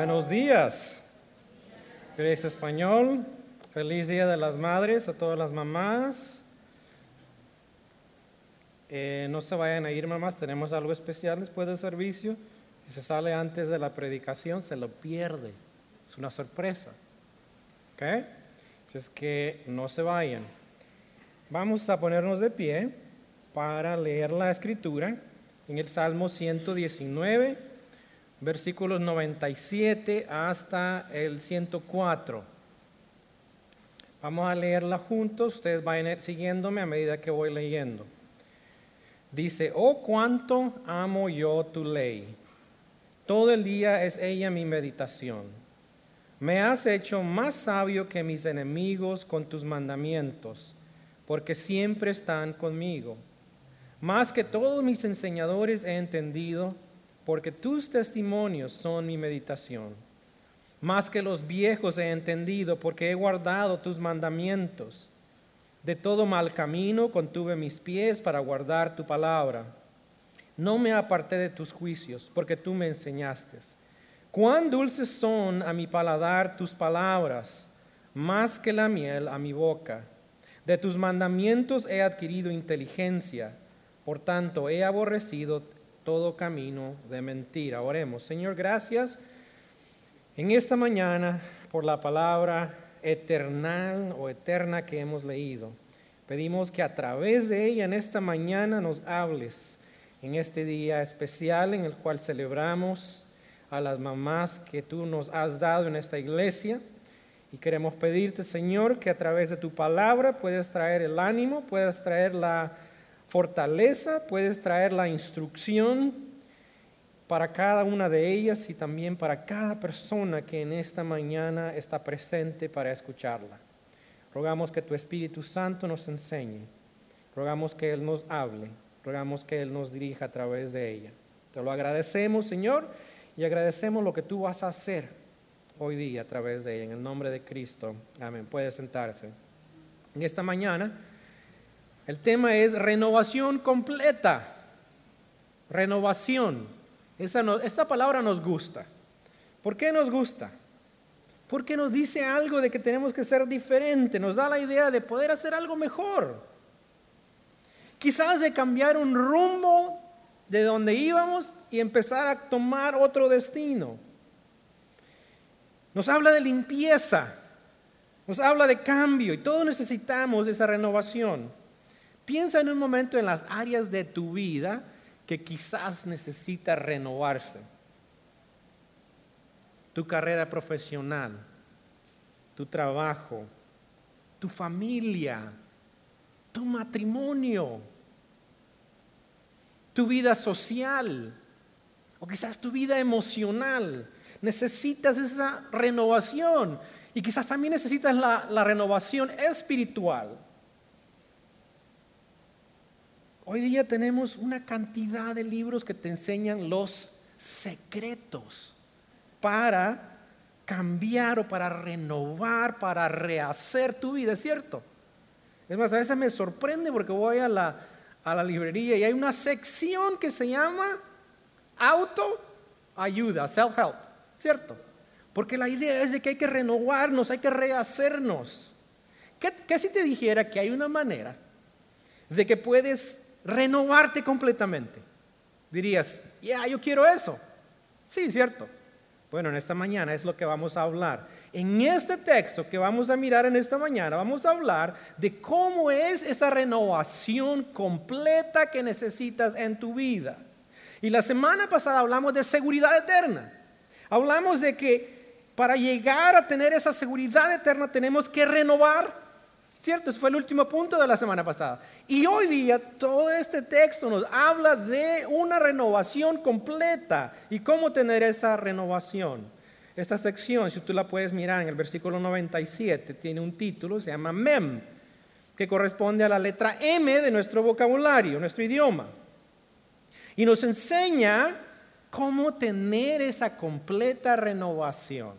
Buenos días. Iglesia Español, feliz Día de las Madres a todas las mamás. No se vayan a ir, mamás, tenemos algo especial después del servicio. Si se sale antes de la predicación, se lo pierde. Es una sorpresa. ¿Ok? Así es que no se vayan. Vamos a ponernos de pie para leer la Escritura en el Salmo 119, versículos 97 hasta el 104. Vamos a leerla juntos, ustedes vayan siguiéndome a medida que voy leyendo. Dice: oh, cuánto amo yo tu ley, todo el día es ella mi meditación. Me has hecho más sabio que mis enemigos con tus mandamientos, porque siempre están conmigo. Más que todos mis enseñadores he entendido, porque tus testimonios son mi meditación. Más que los viejos he entendido, porque he guardado tus mandamientos. De todo mal camino contuve mis pies para guardar tu palabra. No me aparté de tus juicios, porque tú me enseñaste. Cuán dulces son a mi paladar tus palabras, más que la miel a mi boca. De tus mandamientos he adquirido inteligencia, por tanto he aborrecido todo camino de mentira. Oremos. Señor, gracias en esta mañana por la palabra eterna que hemos leído. Pedimos que a través de ella en esta mañana nos hables en este día especial en el cual celebramos a las mamás que tú nos has dado en esta iglesia. Y queremos pedirte, Señor, que a través de tu palabra puedas traer el ánimo, puedas traer la fortaleza, puedes traer la instrucción para cada una de ellas y también para cada persona que en esta mañana está presente para escucharla. Rogamos que tu Espíritu Santo nos enseñe, rogamos que Él nos hable, rogamos que Él nos dirija a través de ella. Te lo agradecemos, Señor, y agradecemos lo que tú vas a hacer hoy día a través de ella. En el nombre de Cristo, amén. Puede sentarse. En esta mañana el tema es renovación completa. Renovación. Esta palabra nos gusta. ¿Por qué nos gusta? Porque nos dice algo de que tenemos que ser diferente. Nos da la idea de poder hacer algo mejor. Quizás de cambiar un rumbo de donde íbamos y empezar a tomar otro destino. Nos habla de limpieza. Nos habla de cambio y todos necesitamos esa renovación. Piensa en un momento en las áreas de tu vida que quizás necesita renovarse. Tu carrera profesional, tu trabajo, tu familia, tu matrimonio, tu vida social o quizás tu vida emocional. Necesitas esa renovación y quizás también necesitas la renovación espiritual. Hoy día tenemos una cantidad de libros que te enseñan los secretos para cambiar o para renovar, para rehacer tu vida, ¿es cierto? Es más, a veces me sorprende porque voy a la librería y hay una sección que se llama autoayuda, self-help, ¿cierto? Porque la idea es de que hay que renovarnos, hay que rehacernos. ¿Qué si te dijera que hay una manera de que puedes renovarte completamente? Dirías, yo quiero eso. Sí, cierto. Bueno, en esta mañana es lo que vamos a hablar. En este texto que vamos a mirar en esta mañana, vamos a hablar de cómo es esa renovación completa que necesitas en tu vida. Y la semana pasada hablamos de seguridad eterna. Hablamos de que para llegar a tener esa seguridad eterna tenemos que renovar. ¿Cierto? Ese fue el último punto de la semana pasada. Y hoy día todo este texto nos habla de una renovación completa y cómo tener esa renovación. Esta sección, si tú la puedes mirar en el versículo 97, tiene un título, se llama Mem, que corresponde a la letra M de nuestro vocabulario, nuestro idioma. Y nos enseña cómo tener esa completa renovación.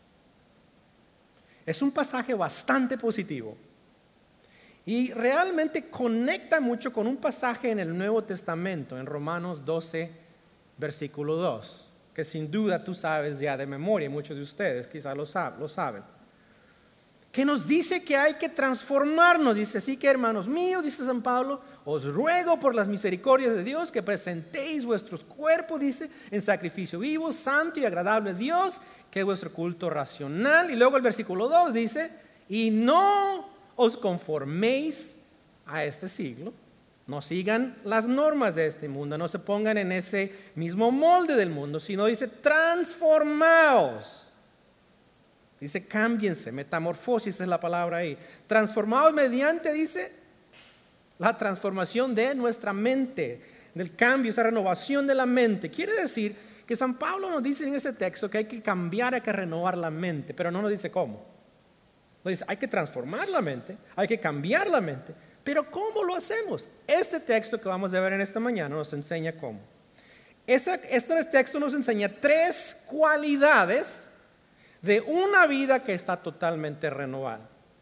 Es un pasaje bastante positivo. Y realmente conecta mucho con un pasaje en el Nuevo Testamento, en Romanos 12, versículo 2. que sin duda tú sabes ya de memoria, muchos de ustedes quizás lo saben, que nos dice que hay que transformarnos. Dice, así que hermanos míos, dice San Pablo, os ruego por las misericordias de Dios que presentéis vuestros cuerpos, dice, en sacrificio vivo, santo y agradable a Dios, que es vuestro culto racional. Y luego el versículo 2 dice, y no os conforméis a este siglo, no sigan las normas de este mundo, no se pongan en ese mismo molde del mundo, sino dice, transformaos. Dice, cámbiense, metamorfosis es la palabra ahí. Transformados mediante, dice, la transformación de nuestra mente, del cambio, esa renovación de la mente. Quiere decir que San Pablo nos dice en ese texto que hay que cambiar, hay que renovar la mente, pero no nos dice cómo. Nos dice, hay que transformar la mente, hay que cambiar la mente, pero ¿cómo lo hacemos? Este texto que vamos a ver en esta mañana nos enseña cómo. Este texto nos enseña 3 cualidades de una vida que está totalmente renovada.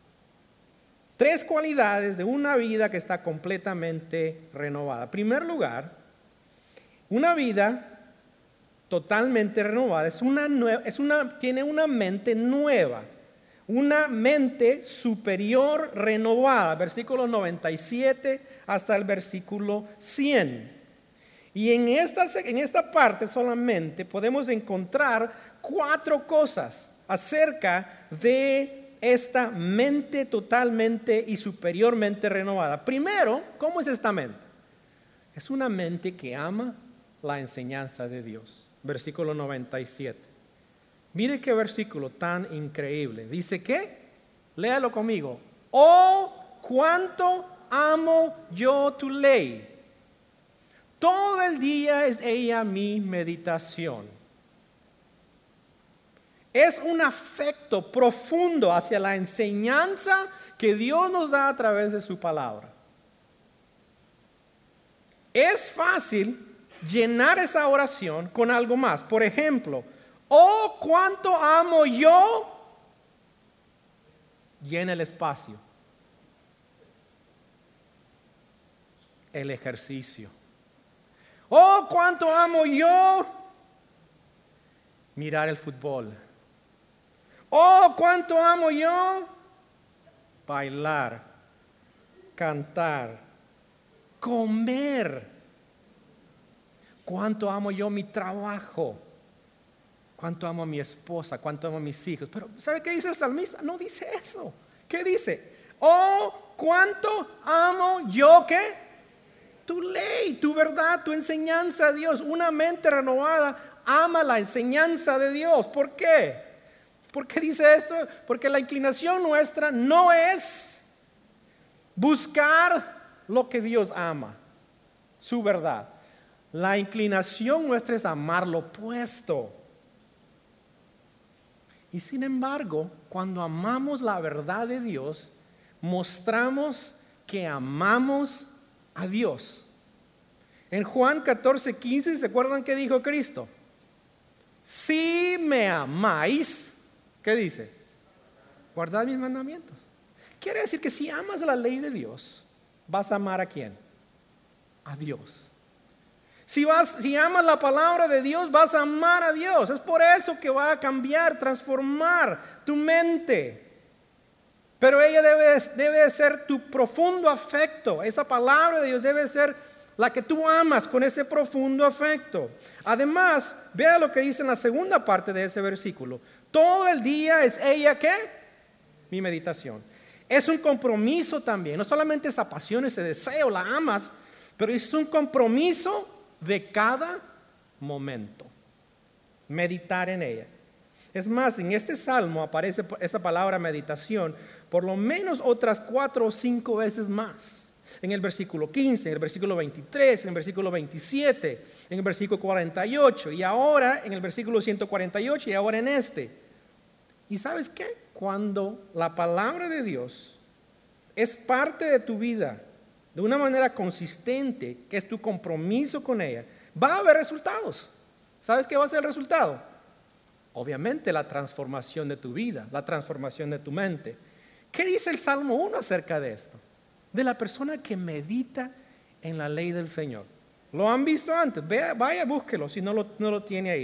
3 cualidades de una vida que está completamente renovada. En primer lugar, una vida totalmente renovada tiene una mente nueva, una mente superior renovada, versículo 97 hasta el versículo 100. Y en esta parte solamente podemos encontrar 4 cosas acerca de esta mente totalmente y superiormente renovada. Primero, ¿cómo es esta mente? Es una mente que ama la enseñanza de Dios. Versículo 97. Mire qué versículo tan increíble. Dice que, léalo conmigo. Oh, cuánto amo yo tu ley. Todo el día es ella mi meditación. Es un afecto profundo hacia la enseñanza que Dios nos da a través de su palabra. Es fácil llenar esa oración con algo más. Por ejemplo, oh, cuánto amo yo, llena el espacio. El ejercicio. Oh, cuánto amo yo, mirar el fútbol. Oh, cuánto amo yo, bailar, cantar, comer. Cuánto amo yo mi trabajo. Cuánto amo a mi esposa, cuánto amo a mis hijos. Pero ¿sabe qué dice el salmista? No dice eso. ¿Qué dice? Oh, cuánto amo yo, ¿qué? Tu ley, tu verdad, tu enseñanza de Dios. Una mente renovada ama la enseñanza de Dios. ¿Por qué? ¿Por qué dice esto? Porque la inclinación nuestra no es buscar lo que Dios ama, su verdad. La inclinación nuestra es amar lo opuesto. Y sin embargo, cuando amamos la verdad de Dios, mostramos que amamos a Dios. En Juan 14:15, ¿se acuerdan qué dijo Cristo? Si me amáis, ¿qué dice? Guardad mis mandamientos. Quiere decir que si amas la ley de Dios, vas a amar ¿a quién? A Dios. Si amas la palabra de Dios, vas a amar a Dios. Es por eso que va a cambiar, transformar tu mente. Pero ella debe ser tu profundo afecto. Esa palabra de Dios debe ser la que tú amas con ese profundo afecto. Además, vea lo que dice en la segunda parte de ese versículo. Todo el día es ella, ¿qué? Mi meditación. Es un compromiso también. No solamente esa pasión, ese deseo, la amas, pero es un compromiso de cada momento. Meditar en ella. Es más, en este salmo aparece esa palabra meditación por lo menos otras 4 o 5 veces más. En el versículo 15, en el versículo 23, en el versículo 27, en el versículo 48 y ahora en el versículo 148 y ahora en este. ¿Y sabes qué? Cuando la palabra de Dios es parte de tu vida de una manera consistente, que es tu compromiso con ella, va a haber resultados. ¿Sabes qué va a ser el resultado? Obviamente la transformación de tu vida, la transformación de tu mente. ¿Qué dice el Salmo 1 acerca de esto? De la persona que medita en la ley del Señor. ¿Lo han visto antes? Vaya, búsquelo si no lo tiene ahí.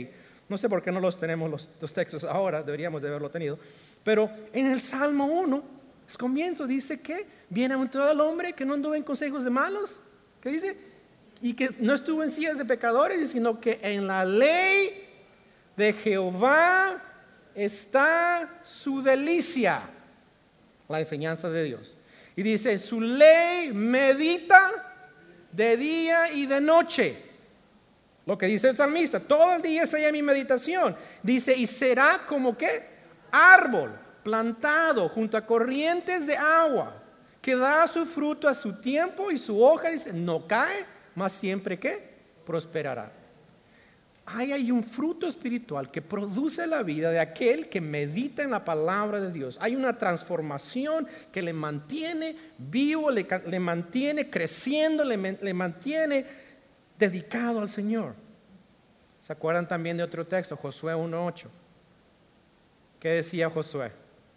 No sé por qué no los tenemos los textos ahora, deberíamos de haberlo tenido. Pero en el Salmo 1, el comienzo dice que bienaventurado el hombre que no anduvo en consejos de malos. ¿Qué dice? Y que no estuvo en sillas de pecadores, sino que en la ley de Jehová está su delicia, la enseñanza de Dios. Y dice, su ley medita de día y de noche. Lo que dice el salmista, todo el día es ella mi meditación. Dice, y será como que árbol plantado junto a corrientes de agua, que da su fruto a su tiempo y su hoja, dice, no cae, mas siempre que prosperará. Hay un fruto espiritual que produce la vida de aquel que medita en la palabra de Dios. Hay una transformación que le mantiene vivo, le mantiene creciendo, le mantiene dedicado al Señor. ¿Se acuerdan también de otro texto? Josué 1:8. ¿Qué decía Josué?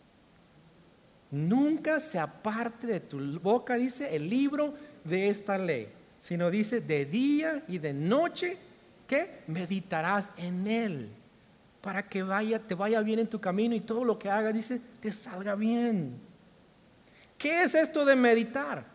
Nunca se aparte de tu boca, dice, el libro de esta ley, sino dice, de día y de noche, ¿qué? Meditarás en él, para que te vaya bien en tu camino y todo lo que hagas, dice, te salga bien. ¿Qué es esto de meditar?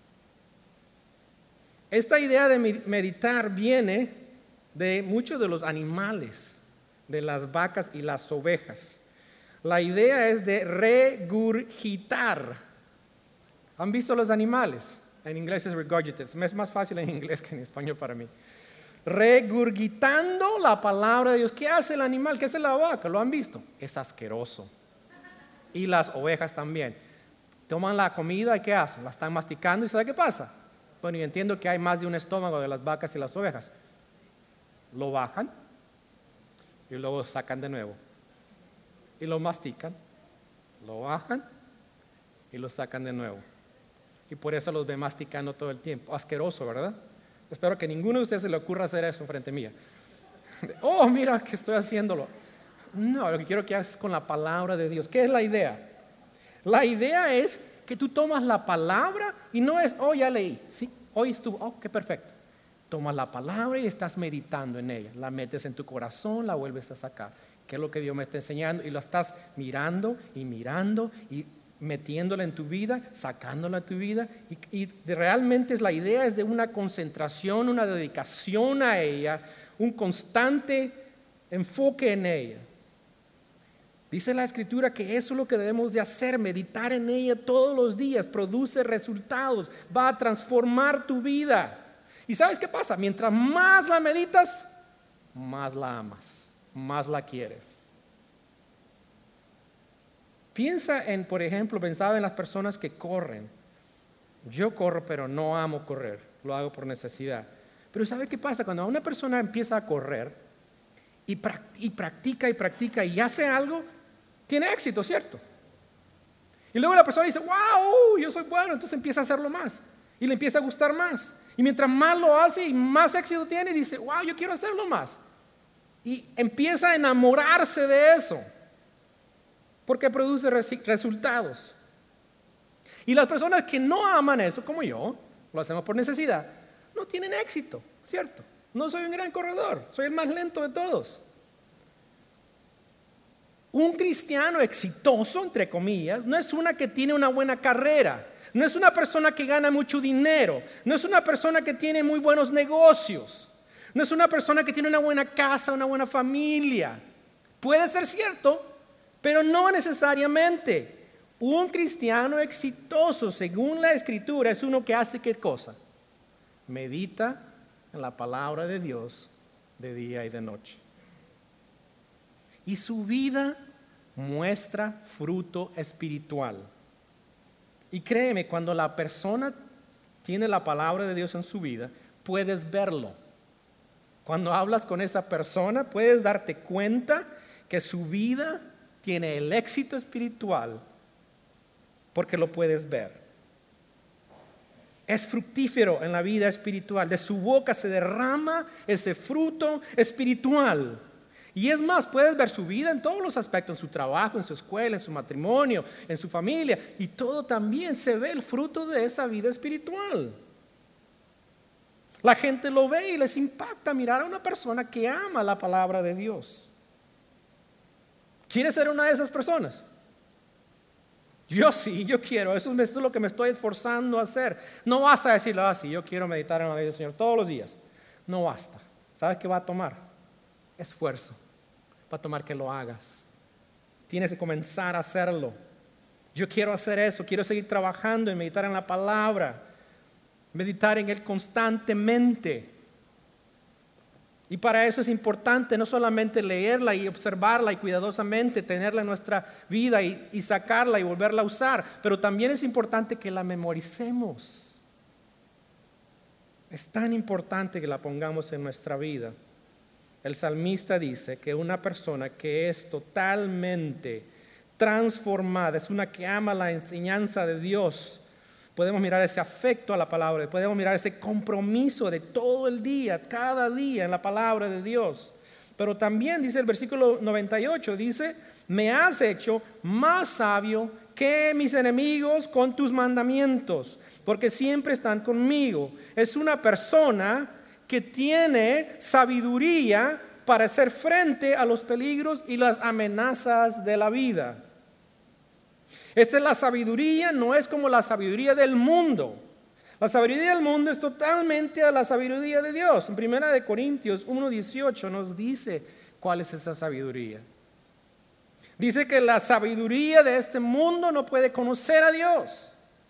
Esta idea de meditar viene de muchos de los animales, de las vacas y las ovejas. La idea es de regurgitar. ¿Han visto los animales? En inglés es regurgitate. Es más fácil en inglés que en español para mí. Regurgitando la palabra de Dios. ¿Qué hace el animal? ¿Qué hace la vaca? ¿Lo han visto? Es asqueroso. Y las ovejas también. Toman la comida y ¿qué hacen? La están masticando y ¿sabe qué pasa? Bueno, yo entiendo que hay más de un estómago de las vacas y las ovejas. Lo bajan y luego sacan de nuevo. Y lo mastican, lo bajan y lo sacan de nuevo. Y por eso los ve masticando todo el tiempo. Asqueroso, ¿verdad? Espero que ninguno de ustedes se le ocurra hacer eso frente mía. Oh, mira que estoy haciéndolo. No, lo que quiero que hagas con la palabra de Dios. ¿Qué es la idea? La idea es que tú tomas la palabra y no es, oh, ya leí. Sí, hoy estuvo, oh, qué perfecto. Tomas la palabra y estás meditando en ella. La metes en tu corazón, la vuelves a sacar. ¿Qué es lo que Dios me está enseñando? Y lo estás mirando y metiéndola en tu vida, sacándola de tu vida. Y realmente la idea es de una concentración, una dedicación a ella, un constante enfoque en ella. Dice la Escritura que eso es lo que debemos de hacer, meditar en ella todos los días, produce resultados, va a transformar tu vida. ¿Y sabes qué pasa? Mientras más la meditas, más la amas, más la quieres. Pensaba en las personas que corren. Yo corro, pero no amo correr, lo hago por necesidad. Pero ¿sabe qué pasa? Cuando una persona empieza a correr y practica y hace algo, tiene éxito, ¿cierto? Y luego la persona dice, wow, yo soy bueno, entonces empieza a hacerlo más y le empieza a gustar más. Y mientras más lo hace y más éxito tiene, dice, wow, yo quiero hacerlo más. Y empieza a enamorarse de eso, porque produce resultados. Y las personas que no aman eso, como yo, lo hacemos por necesidad, no tienen éxito, ¿cierto? No soy un gran corredor, soy el más lento de todos. Un cristiano exitoso, entre comillas, no es una que tiene una buena carrera, no es una persona que gana mucho dinero, no es una persona que tiene muy buenos negocios, no es una persona que tiene una buena casa, una buena familia. Puede ser cierto, pero no necesariamente. Un cristiano exitoso, según la Escritura, es uno que hace ¿qué cosa? Medita en la palabra de Dios de día y de noche. Y su vida muestra fruto espiritual. Y créeme, cuando la persona tiene la palabra de Dios en su vida, puedes verlo. Cuando hablas con esa persona, puedes darte cuenta que su vida tiene el éxito espiritual porque lo puedes ver. Es fructífero en la vida espiritual. De su boca se derrama ese fruto espiritual. Y es más, puedes ver su vida en todos los aspectos, en su trabajo, en su escuela, en su matrimonio, en su familia. Y todo también se ve el fruto de esa vida espiritual. La gente lo ve y les impacta mirar a una persona que ama la palabra de Dios. ¿Quieres ser una de esas personas? Yo sí, yo quiero. Eso es lo que me estoy esforzando a hacer. No basta decirle, sí, yo quiero meditar en la ley del Señor todos los días. No basta. ¿Sabes qué va a tomar? Esfuerzo. Va a tomar que lo hagas. Tienes que comenzar a hacerlo. Yo quiero hacer eso. Quiero seguir trabajando en meditar en la palabra. Meditar en Él constantemente. Y para eso es importante no solamente leerla y observarla y cuidadosamente tenerla en nuestra vida y sacarla y volverla a usar, pero también es importante que la memoricemos. Es tan importante que la pongamos en nuestra vida. El salmista dice que una persona que es totalmente transformada, es una que ama la enseñanza de Dios. Podemos mirar ese afecto a la palabra, podemos mirar ese compromiso de todo el día, cada día en la palabra de Dios. Pero también dice el versículo 98, dice, me has hecho más sabio que mis enemigos con tus mandamientos, porque siempre están conmigo. Es una persona que tiene sabiduría para hacer frente a los peligros y las amenazas de la vida. Esta es la sabiduría, no es como la sabiduría del mundo. La sabiduría del mundo es totalmente a la sabiduría de Dios. En 1 Corintios 1:18 nos dice cuál es esa sabiduría. Dice que la sabiduría de este mundo no puede conocer a Dios.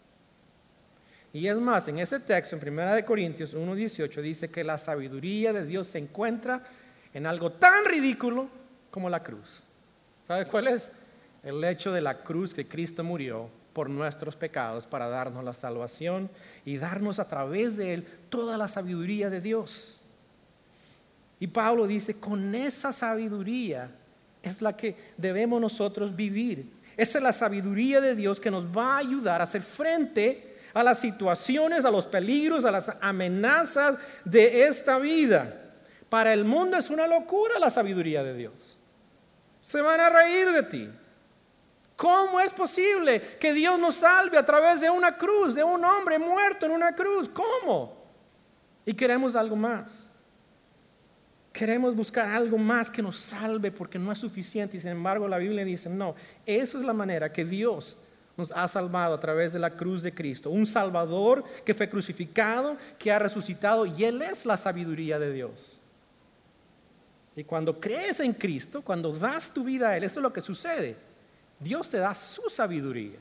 Y es más, en ese texto, en 1 Corintios 1:18, dice que la sabiduría de Dios se encuentra en algo tan ridículo como la cruz. ¿Sabe cuál es? El hecho de la cruz, que Cristo murió por nuestros pecados para darnos la salvación y darnos a través de Él toda la sabiduría de Dios. Y Pablo dice, con esa sabiduría es la que debemos nosotros vivir. Esa es la sabiduría de Dios que nos va a ayudar a hacer frente a las situaciones, a los peligros, a las amenazas de esta vida. Para el mundo es una locura la sabiduría de Dios. Se van a reír de ti. ¿Cómo es posible que Dios nos salve a través de una cruz, de un hombre muerto en una cruz? ¿Cómo? Y queremos algo más. Queremos buscar algo más que nos salve porque no es suficiente. Y sin embargo la Biblia dice, no, eso es la manera que Dios nos ha salvado a través de la cruz de Cristo. Un Salvador que fue crucificado, que ha resucitado, y Él es la sabiduría de Dios. Y cuando crees en Cristo, cuando das tu vida a Él, eso es lo que sucede. Dios te da su sabiduría.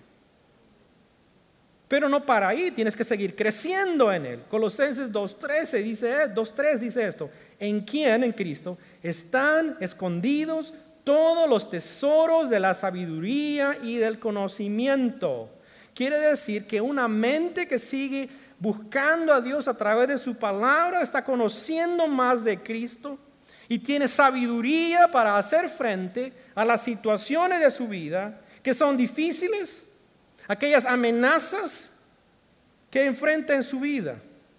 Pero no para ahí, tienes que seguir creciendo en Él. Colosenses 2:3 dice esto: en quien, en Cristo, están escondidos todos los tesoros de la sabiduría y del conocimiento. Quiere decir que una mente que sigue buscando a Dios a través de su palabra, está conociendo más de Cristo y tiene sabiduría para hacer frente a las situaciones de su vida que son difíciles, aquellas amenazas que enfrenta en su vida.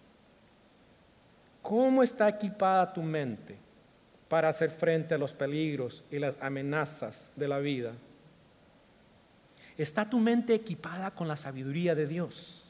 ¿Cómo está equipada tu mente para hacer frente a los peligros y las amenazas de la vida? ¿Está tu mente equipada con la sabiduría de Dios?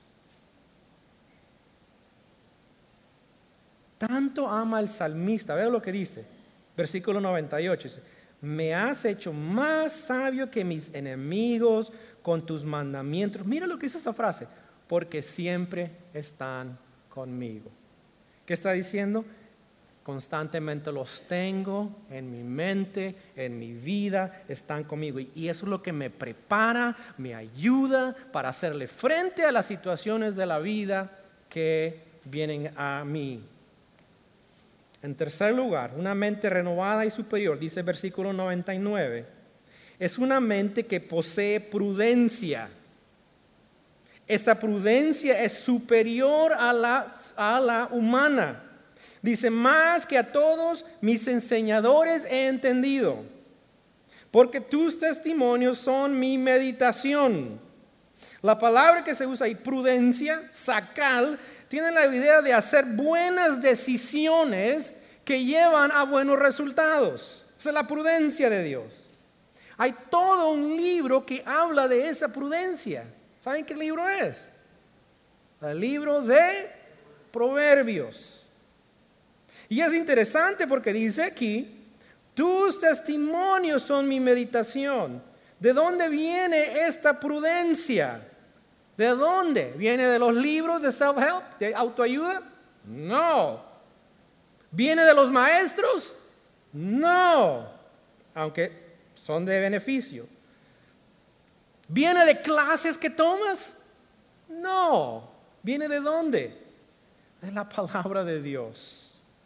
Tanto ama el salmista, veo lo que dice, versículo 98, dice, me has hecho más sabio que mis enemigos con tus mandamientos. Mira lo que dice esa frase, porque siempre están conmigo. ¿Qué está diciendo? Constantemente los tengo en mi mente, en mi vida, están conmigo. Y eso es lo que me prepara, me ayuda para hacerle frente a las situaciones de la vida que vienen a mí. En tercer lugar, una mente renovada y superior, dice el versículo 99, es una mente que posee prudencia. Esta prudencia es superior a la humana. Dice, más que a todos mis enseñadores he entendido, porque tus testimonios son mi meditación. La palabra que se usa ahí, prudencia, sacal, tiene la idea de hacer buenas decisiones que llevan a buenos resultados. Esa es la prudencia de Dios. Hay todo un libro que habla de esa prudencia. ¿Saben qué libro es? El libro de Proverbios. Y es interesante porque dice aquí, Tus testimonios son mi meditación. ¿De dónde viene esta prudencia? ¿De dónde? ¿Viene de los libros de self-help, de autoayuda? No. ¿Viene de los maestros? No. Aunque son de beneficio. ¿Viene de clases que tomas? No. ¿Viene de dónde? De la palabra de Dios.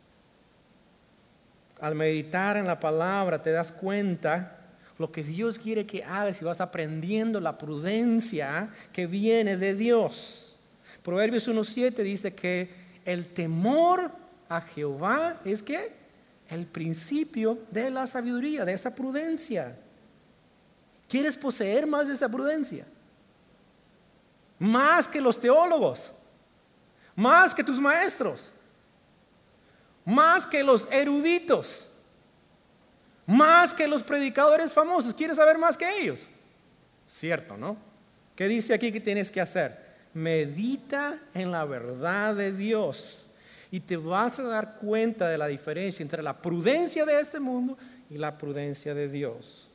Al meditar en la palabra te das cuenta lo que Dios quiere que hagas y vas aprendiendo la prudencia que viene de Dios. Proverbios 1:7 dice que el temor a Jehová es ¿qué? El principio de la sabiduría, de esa prudencia. ¿Quieres poseer más de esa prudencia? Más que los teólogos, más que tus maestros, más que los eruditos, más que los predicadores famosos. ¿Quieres saber más que ellos? Cierto, ¿no? ¿Qué dice aquí que tienes que hacer? Medita en la verdad de Dios y te vas a dar cuenta de la diferencia entre la prudencia de este mundo y la prudencia de Dios.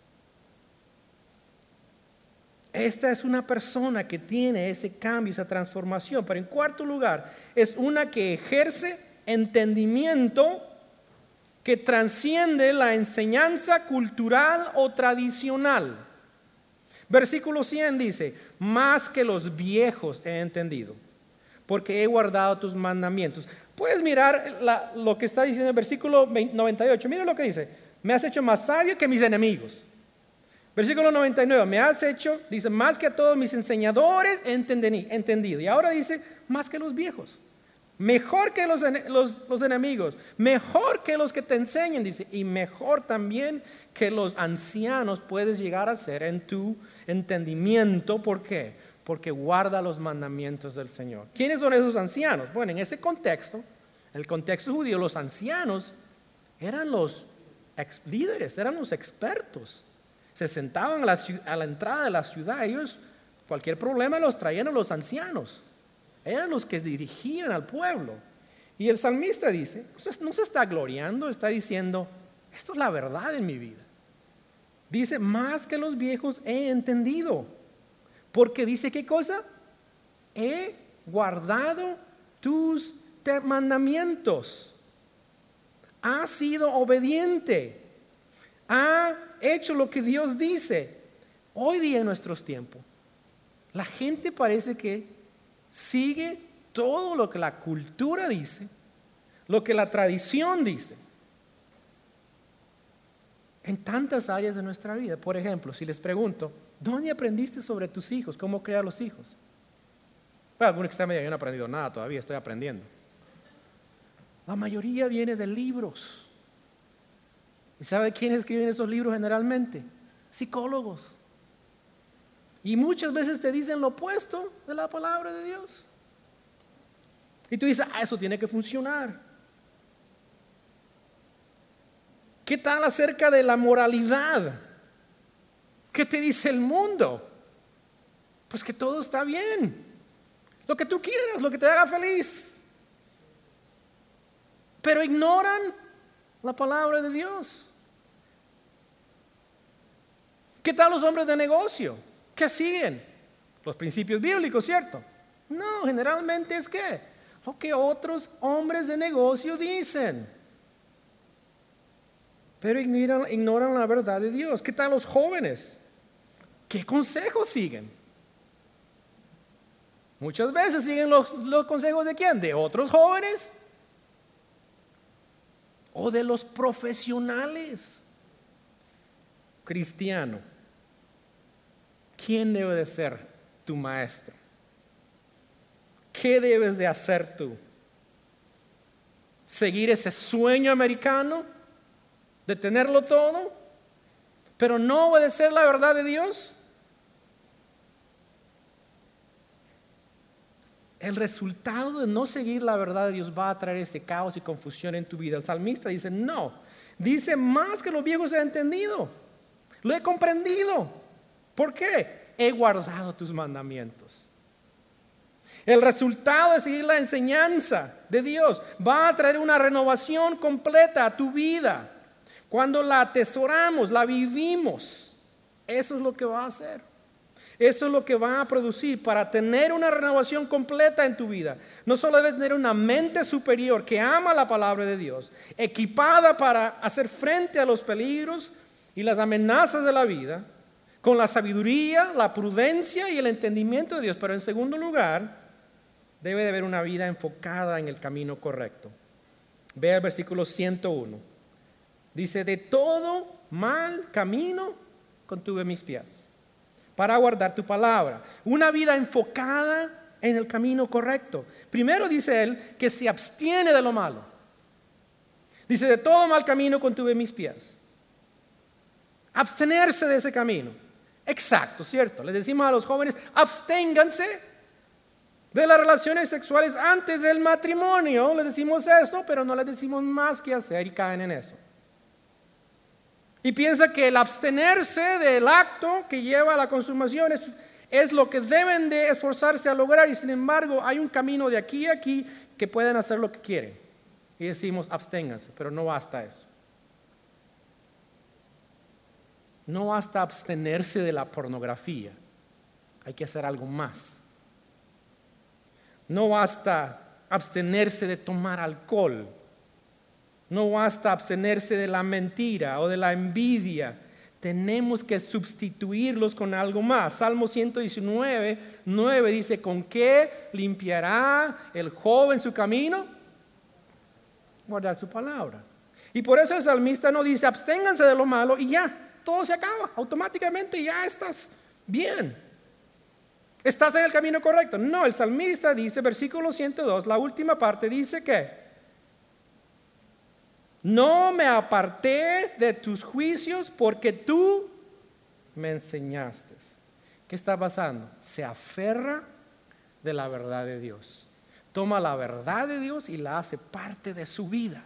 Esta es una persona que tiene ese cambio, esa transformación. Pero en cuarto lugar, es una que ejerce entendimiento que trasciende la enseñanza cultural o tradicional. Versículo 100 dice, más que los viejos he entendido, porque he guardado tus mandamientos. Puedes mirar lo que está diciendo el versículo 98. Mira lo que dice, me has hecho más sabio que mis enemigos. Versículo 99, me has hecho, dice, más que a todos mis enseñadores he entendido. Y ahora dice, más que los viejos. Mejor que los enemigos, mejor que los que te enseñan, dice, y mejor también que los ancianos puedes llegar a ser en tu entendimiento. ¿Por qué? Porque guarda los mandamientos del Señor. ¿Quiénes son esos ancianos? Bueno, en ese contexto, el contexto judío, los ancianos eran los ex líderes, eran los expertos. Se sentaban a la entrada de la ciudad, ellos cualquier problema los traían a los ancianos. Eran los que dirigían al pueblo. Y el salmista dice, no se está gloriando, está diciendo, esto es la verdad en mi vida. Dice, más que los viejos he entendido. Porque dice, ¿qué cosa? He guardado tus mandamientos. Ha sido obediente. Ha hecho lo que Dios dice. Hoy día en nuestros tiempos, la gente parece que sigue todo lo que la cultura dice, lo que la tradición dice, en tantas áreas de nuestra vida. Por ejemplo, si les pregunto, ¿dónde aprendiste sobre tus hijos? ¿Cómo criar los hijos? Bueno, algunos que están medio, yo no he aprendido nada todavía, estoy aprendiendo. La mayoría viene de libros. ¿Y sabe quiénes escriben esos libros generalmente? Psicólogos. Y muchas veces te dicen lo opuesto de la palabra de Dios. Y tú dices, eso tiene que funcionar. ¿Qué tal acerca de la moralidad? ¿Qué te dice el mundo? Pues que todo está bien. Lo que tú quieras, lo que te haga feliz. Pero ignoran la palabra de Dios. ¿Qué tal los hombres de negocio? ¿Qué siguen? Los principios bíblicos, ¿cierto? No, generalmente es ¿qué? Lo que otros hombres de negocio dicen. Pero ignoran la verdad de Dios. ¿Qué tal los jóvenes? ¿Qué consejos siguen? Muchas veces siguen los consejos de ¿quién? ¿De otros jóvenes? ¿O de los profesionales? Cristiano, ¿quién debe de ser tu maestro? ¿Qué debes de hacer tú? ¿Seguir ese sueño americano de tenerlo todo, pero no obedecer la verdad de Dios? El resultado de no seguir la verdad de Dios va a traer ese caos y confusión en tu vida. El salmista dice, no. Dice, más que los viejos he entendido. Lo he comprendido. ¿Por qué? He guardado tus mandamientos. El resultado de seguir la enseñanza de Dios va a traer una renovación completa a tu vida. cuando la atesoramos, la vivimos, eso es lo que va a hacer. Eso es lo que va a producir para tener una renovación completa en tu vida. No solo debes tener una mente superior que ama la palabra de Dios, equipada para hacer frente a los peligros y las amenazas de la vida, con la sabiduría, la prudencia y el entendimiento de Dios. Pero en segundo lugar, debe de haber una vida enfocada en el camino correcto. Ve el versículo 101. Dice, de todo mal camino contuve mis pies, para guardar tu palabra. Una vida enfocada en el camino correcto. Primero dice él que se abstiene de lo malo. Dice, de todo mal camino contuve mis pies. Abstenerse de ese camino. Exacto, ¿cierto? Les decimos a los jóvenes, absténganse de las relaciones sexuales antes del matrimonio. Les decimos eso, pero no les decimos más que hacer y caen en eso. Y piensa que el abstenerse del acto que lleva a la consumación es lo que deben de esforzarse a lograr, y sin embargo hay un camino de aquí a aquí que pueden hacer lo que quieren. Y decimos absténganse, pero no basta eso. No basta abstenerse de la pornografía, hay que hacer algo más. No basta abstenerse de tomar alcohol. No basta abstenerse de la mentira o de la envidia. Tenemos que sustituirlos con algo más. Salmo 119:9 dice, ¿con qué limpiará el joven su camino? Guardar su palabra. Y por eso el salmista no dice, absténganse de lo malo y ya, todo se acaba. Automáticamente ya estás bien. Estás en el camino correcto. No, el salmista dice, versículo 102, la última parte dice que no me aparté de tus juicios porque tú me enseñaste. ¿Qué está pasando? Se aferra de la verdad de Dios. Toma la verdad de Dios y la hace parte de su vida.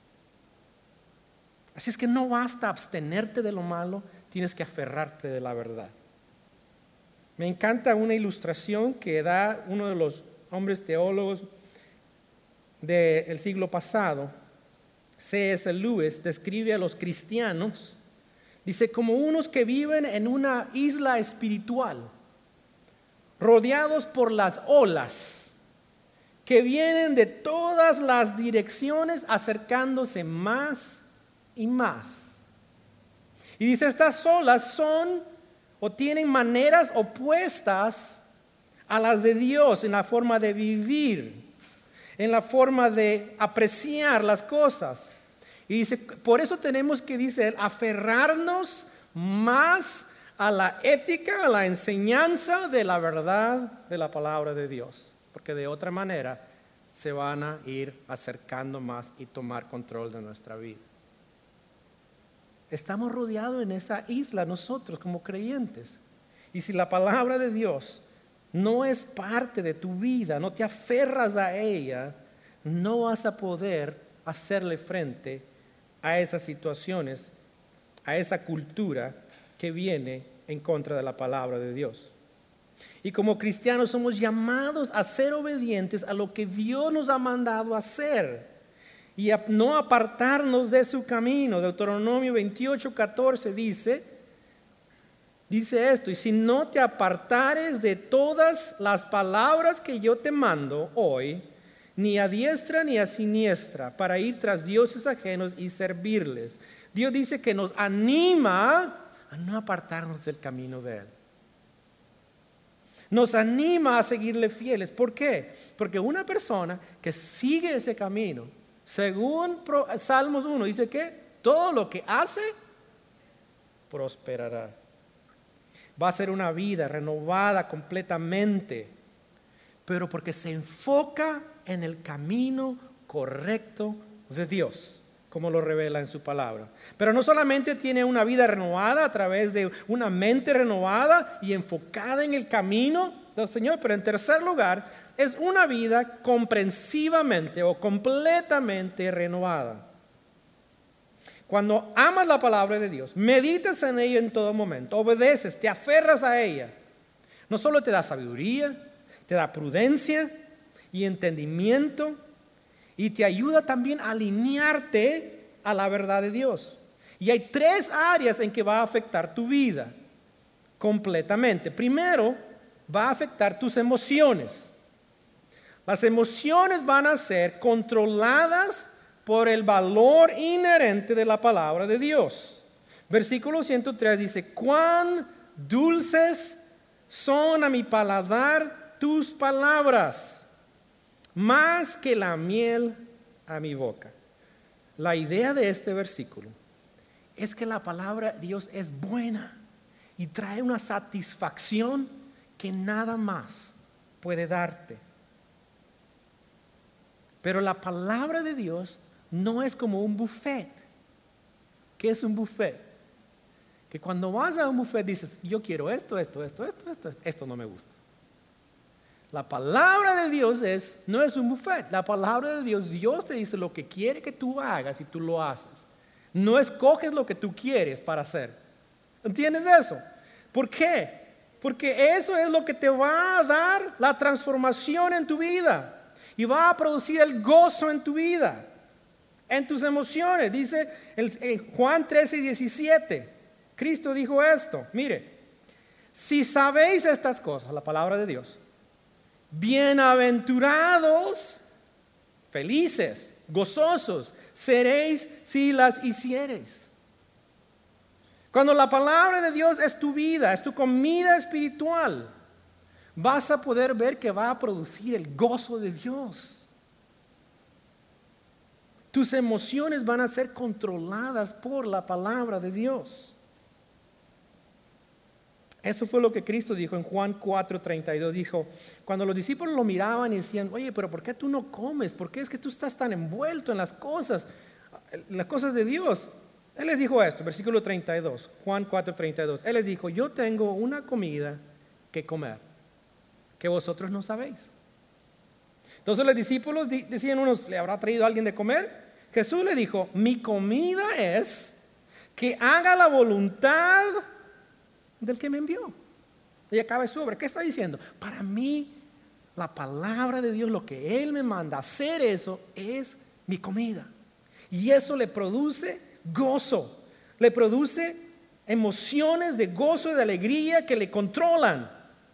Así es que no basta abstenerte de lo malo, tienes que aferrarte de la verdad. Me encanta una ilustración que da uno de los hombres teólogos del siglo pasado. C.S. Lewis describe a los cristianos, dice, como unos que viven en una isla espiritual, rodeados por las olas, que vienen de todas las direcciones acercándose más y más. Y dice, estas olas son o tienen maneras opuestas a las de Dios en la forma de vivir, en la forma de apreciar las cosas. Y dice, por eso tenemos que, dice él, aferrarnos más a la ética, a la enseñanza de la verdad de la palabra de Dios. Porque de otra manera se van a ir acercando más y tomar control de nuestra vida. Estamos rodeados en esa isla nosotros como creyentes. Y si la palabra de Dios no es parte de tu vida, no te aferras a ella, no vas a poder hacerle frente a esas situaciones, a esa cultura que viene en contra de la palabra de Dios. Y como cristianos somos llamados a ser obedientes a lo que Dios nos ha mandado hacer y a no apartarnos de su camino. Deuteronomio 28:14 dice esto, y si no te apartares de todas las palabras que yo te mando hoy, ni a diestra ni a siniestra, para ir tras dioses ajenos y servirles. Dios dice que nos anima a no apartarnos del camino de Él. Nos anima a seguirle fieles. ¿Por qué? Porque una persona que sigue ese camino, según Salmos 1, dice que todo lo que hace prosperará. Va a ser una vida renovada completamente, pero porque se enfoca en el camino correcto de Dios, como lo revela en su palabra. Pero no solamente tiene una vida renovada a través de una mente renovada y enfocada en el camino del Señor, pero en tercer lugar, es una vida comprensivamente o completamente renovada. Cuando amas la palabra de Dios, meditas en ella en todo momento, obedeces, te aferras a ella, no solo te da sabiduría, te da prudencia y entendimiento, y te ayuda también a alinearte a la verdad de Dios. Y hay 3 áreas en que va a afectar tu vida completamente. Primero, va a afectar tus emociones. Las emociones van a ser controladas por el valor inherente de la palabra de Dios. Versículo 103 dice, cuán dulces son a mi paladar tus palabras, más que la miel a mi boca. La idea de este versículo es que la palabra de Dios es buena y trae una satisfacción que nada más puede darte. Pero la palabra de Dios no es como un buffet. ¿Qué es un buffet? Que cuando vas a un buffet dices, yo quiero esto no me gusta. La palabra de Dios no es un buffet. La palabra de Dios te dice lo que quiere que tú hagas y tú lo haces. No escoges lo que tú quieres para hacer. ¿Entiendes eso? ¿Por qué? Porque eso es lo que te va a dar la transformación en tu vida. Y va a producir el gozo en tu vida, en tus emociones. Dice Juan 13:17. Cristo dijo esto. Mire, si sabéis estas cosas, la palabra de Dios, bienaventurados, felices, gozosos, seréis si las hiciereis. Cuando la palabra de Dios es tu vida, es tu comida espiritual, vas a poder ver que va a producir el gozo de Dios. Tus emociones van a ser controladas por la palabra de Dios. Eso fue lo que Cristo dijo en Juan 4:32. Dijo, cuando los discípulos lo miraban y decían, oye, pero ¿por qué tú no comes? ¿Por qué es que tú estás tan envuelto en las cosas de Dios? Él les dijo esto, versículo 32, Juan 4:32. Él les dijo, yo tengo una comida que comer, que vosotros no sabéis. Entonces los discípulos decían unos, ¿le habrá traído alguien de comer? Jesús le dijo, mi comida es que haga la voluntad del que me envió y acabe su obra. ¿Qué está diciendo? Para mí, la palabra de Dios, lo que Él me manda hacer, eso es mi comida. Y eso le produce gozo, le produce emociones de gozo y de alegría que le controlan.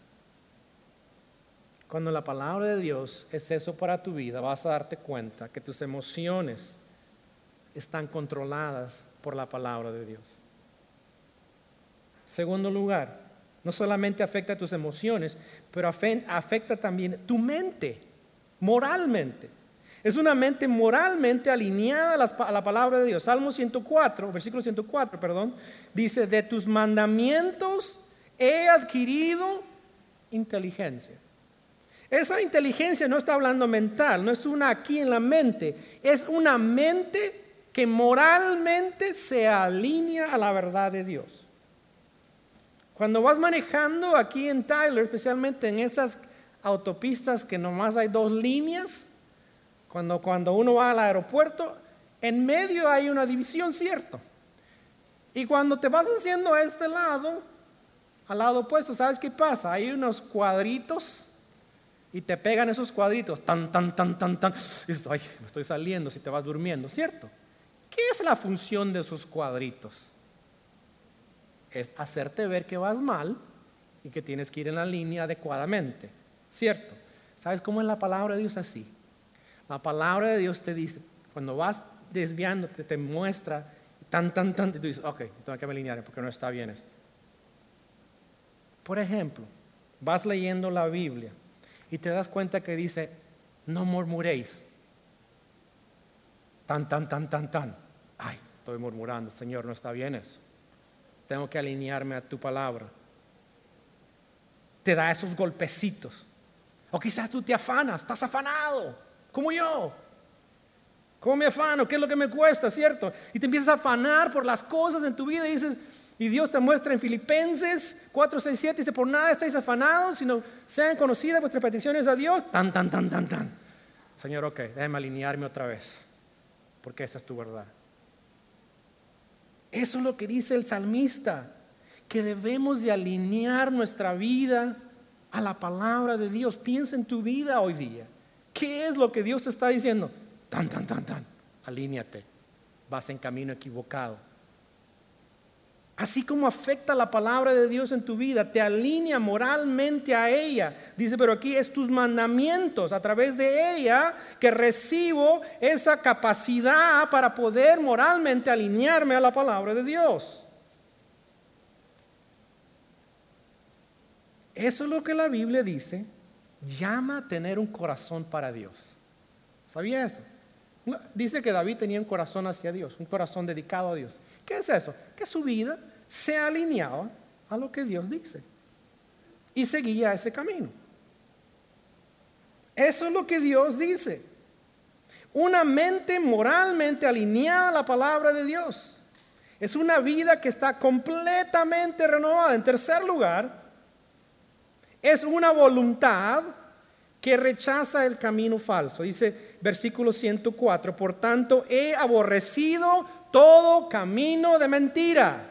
Cuando la palabra de Dios es eso para tu vida, vas a darte cuenta que tus emociones están controladas por la palabra de Dios. Segundo lugar, no solamente afecta tus emociones, pero afecta también tu mente, moralmente. Es una mente moralmente alineada a la palabra de Dios. Salmo 104, versículo 104, dice, de tus mandamientos he adquirido inteligencia. Esa inteligencia no está hablando mental, no es una aquí en la mente, es una mente que moralmente se alinea a la verdad de Dios. Cuando vas manejando aquí en Tyler, especialmente en esas autopistas que nomás hay 2 líneas, cuando uno va al aeropuerto, en medio hay una división, ¿cierto? Y cuando te vas haciendo a este lado, al lado opuesto, ¿sabes qué pasa? Hay unos cuadritos y te pegan esos cuadritos, tan. Y dices, ay, me estoy saliendo si te vas durmiendo, ¿cierto? ¿Qué es la función de esos cuadritos? Es hacerte ver que vas mal y que tienes que ir en la línea adecuadamente, ¿cierto? ¿Sabes cómo es la palabra de Dios? Así. La palabra de Dios te dice, cuando vas desviándote, te muestra tan, y tú dices, ok, tengo que alinear porque no está bien esto. Por ejemplo, vas leyendo la Biblia y te das cuenta que dice, no murmuréis. Tan. Ay, estoy murmurando, Señor, no está bien eso. Tengo que alinearme a tu palabra. Te da esos golpecitos. O quizás tú te afanas, estás afanado, como yo. ¿Cómo me afano? ¿Qué es lo que me cuesta, cierto? Y te empiezas a afanar por las cosas en tu vida y dices, y Dios te muestra en Filipenses 4:6-7, dice, por nada estáis afanados, sino sean conocidas vuestras peticiones a Dios. Tan. Señor, ok, déjame alinearme otra vez, porque esa es tu verdad. Eso es lo que dice el salmista, que debemos de alinear nuestra vida a la palabra de Dios. Piensa en tu vida hoy día. ¿Qué es lo que Dios te está diciendo? Tan. Alíñate. Vas en camino equivocado. Así como afecta la palabra de Dios en tu vida, te alinea moralmente a ella. Dice, pero aquí es tus mandamientos, a través de ella que recibo esa capacidad para poder moralmente alinearme a la palabra de Dios. Eso es lo que la Biblia dice, llama a tener un corazón para Dios. ¿Sabía eso? Dice que David tenía un corazón hacia Dios, un corazón dedicado a Dios. ¿Qué es eso? Que su vida se alineaba a lo que Dios dice y seguía ese camino. Eso es lo que Dios dice. Una mente moralmente alineada a la palabra de Dios. Es una vida que está completamente renovada. En tercer lugar, es una voluntad que rechaza el camino falso. Dice versículo 104, por tanto he aborrecido todo camino de mentira.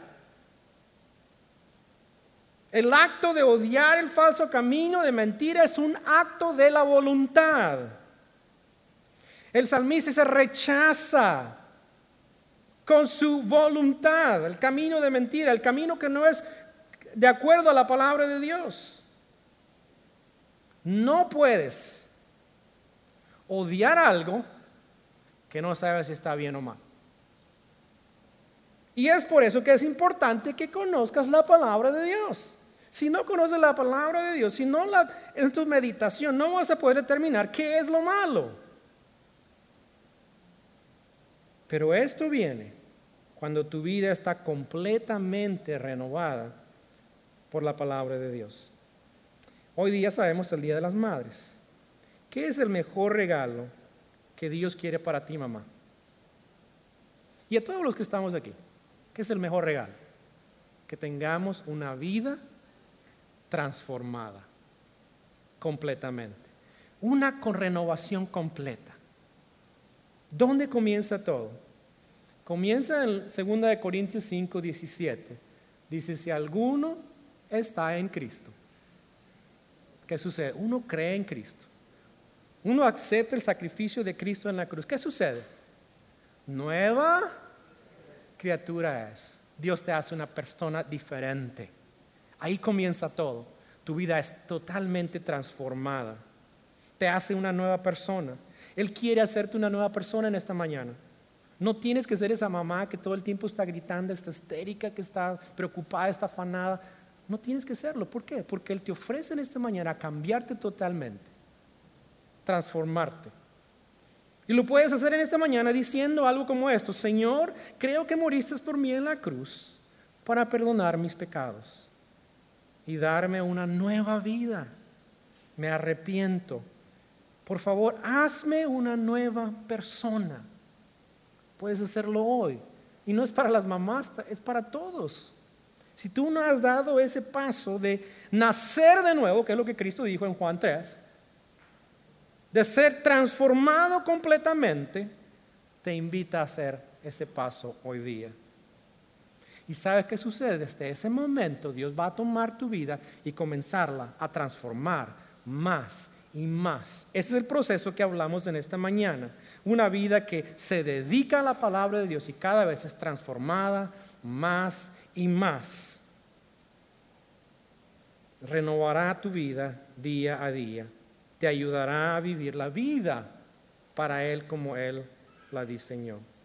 El acto de odiar el falso camino de mentira es un acto de la voluntad. El salmista se rechaza con su voluntad el camino de mentira, el camino que no es de acuerdo a la palabra de Dios. No puedes odiar algo que no sabes si está bien o mal. Y es por eso que es importante que conozcas la palabra de Dios. Si no conoces la palabra de Dios, si no en tu meditación no vas a poder determinar qué es lo malo. Pero esto viene cuando tu vida está completamente renovada por la palabra de Dios. Hoy día sabemos el Día de las Madres. ¿Qué es el mejor regalo que Dios quiere para ti, mamá? Y a todos los que estamos aquí, ¿qué es el mejor regalo? Que tengamos una vida transformada completamente. Una con renovación completa. ¿Dónde comienza todo? Comienza en 2 Corintios 5, 17. Dice, si alguno está en Cristo, ¿qué sucede? Uno cree en Cristo. Uno acepta el sacrificio de Cristo en la cruz. ¿Qué sucede? Nueva criatura es. Dios te hace una persona diferente. Ahí comienza todo. Tu vida es totalmente transformada. Te hace una nueva persona. Él quiere hacerte una nueva persona en esta mañana. No tienes que ser esa mamá que todo el tiempo está gritando, está histérica, que está preocupada, está afanada. No tienes que serlo. ¿Por qué? Porque Él te ofrece en esta mañana cambiarte totalmente, transformarte. Y lo puedes hacer en esta mañana diciendo algo como esto: Señor, creo que moriste por mí en la cruz para perdonar mis pecados y darme una nueva vida. Me arrepiento. Por favor, hazme una nueva persona. Puedes hacerlo hoy. Y no es para las mamás, es para todos. Si tú no has dado ese paso de nacer de nuevo, que es lo que Cristo dijo en Juan 3, de ser transformado completamente, te invita a hacer ese paso hoy día. ¿Y sabes qué sucede? Desde ese momento Dios va a tomar tu vida y comenzarla a transformar más y más. Ese es el proceso que hablamos en esta mañana. Una vida que se dedica a la palabra de Dios y cada vez es transformada más y más. Renovará tu vida día a día. Te ayudará a vivir la vida para Él como Él la diseñó.